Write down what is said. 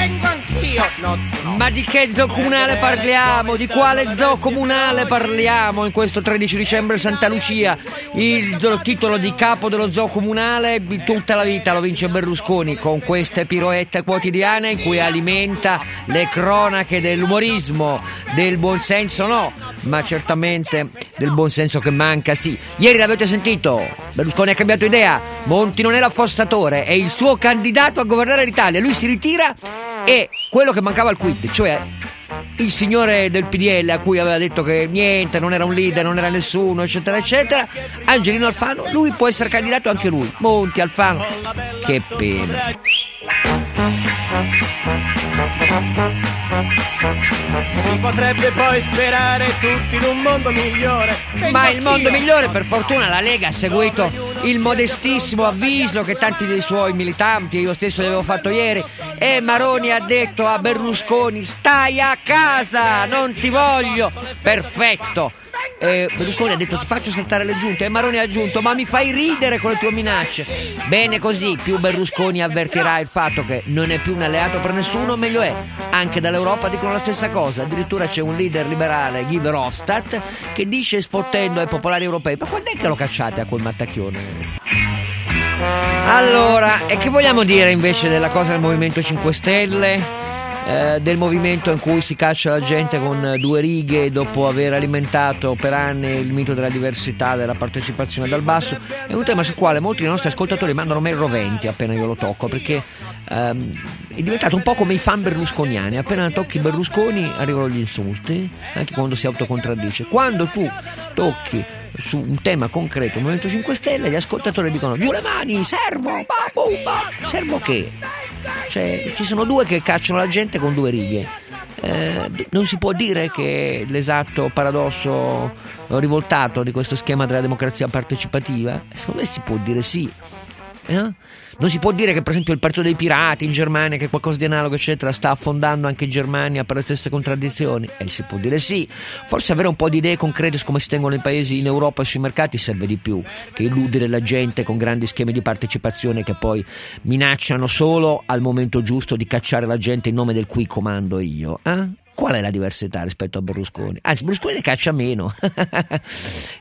vengo anch'io. No. Ma di che zoo comunale parliamo? Di quale zoo comunale parliamo in questo 13 dicembre Santa Lucia? Il titolo di capo dello zoo comunale di tutta la vita lo vince Berlusconi con queste piroette quotidiane in cui alimenta le cronache dell'umorismo, del buonsenso no, ma certamente del buonsenso che manca sì. Ieri l'avete sentito? Berlusconi ha cambiato idea, Monti non è l'affossatore, è il suo candidato a governare l'Italia, lui si ritira e quello che mancava al quid, cioè il signore del PDL a cui aveva detto che niente, non era un leader, non era nessuno, eccetera eccetera, Angelino Alfano, lui può essere candidato anche lui. Monti, Alfano, che pena. Si potrebbe poi sperare tutti in un mondo migliore. Ma il mondo migliore, per fortuna, la Lega ha seguito il modestissimo avviso che tanti dei suoi militanti, io stesso gli avevo fatto ieri, e Maroni ha detto a Berlusconi: stai a casa, non ti voglio. Perfetto. Berlusconi ha detto: ti faccio saltare le giunte, e Maroni ha aggiunto: ma mi fai ridere con le tue minacce. Bene così, più Berlusconi avvertirà il fatto che non è più un alleato per nessuno, meglio è. Anche dall'Europa dicono la stessa cosa, addirittura c'è un leader liberale, Guy Verhofstadt, che dice, sfottendo ai popolari europei: ma quando è che lo cacciate a quel mattacchione? Allora, e che vogliamo dire invece della cosa del Movimento 5 Stelle? Del movimento in cui si caccia la gente con due righe dopo aver alimentato per anni il mito della diversità, della partecipazione dal basso. È un tema sul quale molti dei nostri ascoltatori mandano mail roventi appena io lo tocco, perché è diventato un po' come i fan berlusconiani: appena tocchi Berlusconi arrivano gli insulti, anche quando si autocontraddice. Quando tu tocchi su un tema concreto il Movimento 5 Stelle, gli ascoltatori dicono: giù le mani, servo, servo che? Cioè, ci sono due che cacciano la gente con due righe. Non si può dire che l'esatto paradosso rivoltato di questo schema della democrazia partecipativa? Secondo me si può dire sì. Non si può dire che per esempio il Partito dei Pirati in Germania, che è qualcosa di analogo eccetera, sta affondando anche in Germania per le stesse contraddizioni? Si può dire sì. Forse avere un po' di idee concrete su come si tengono i paesi in Europa e sui mercati serve di più che illudere la gente con grandi schemi di partecipazione che poi minacciano solo al momento giusto di cacciare la gente in nome del cui comando io. Qual è la diversità rispetto a Berlusconi? Anzi, Berlusconi ne caccia meno.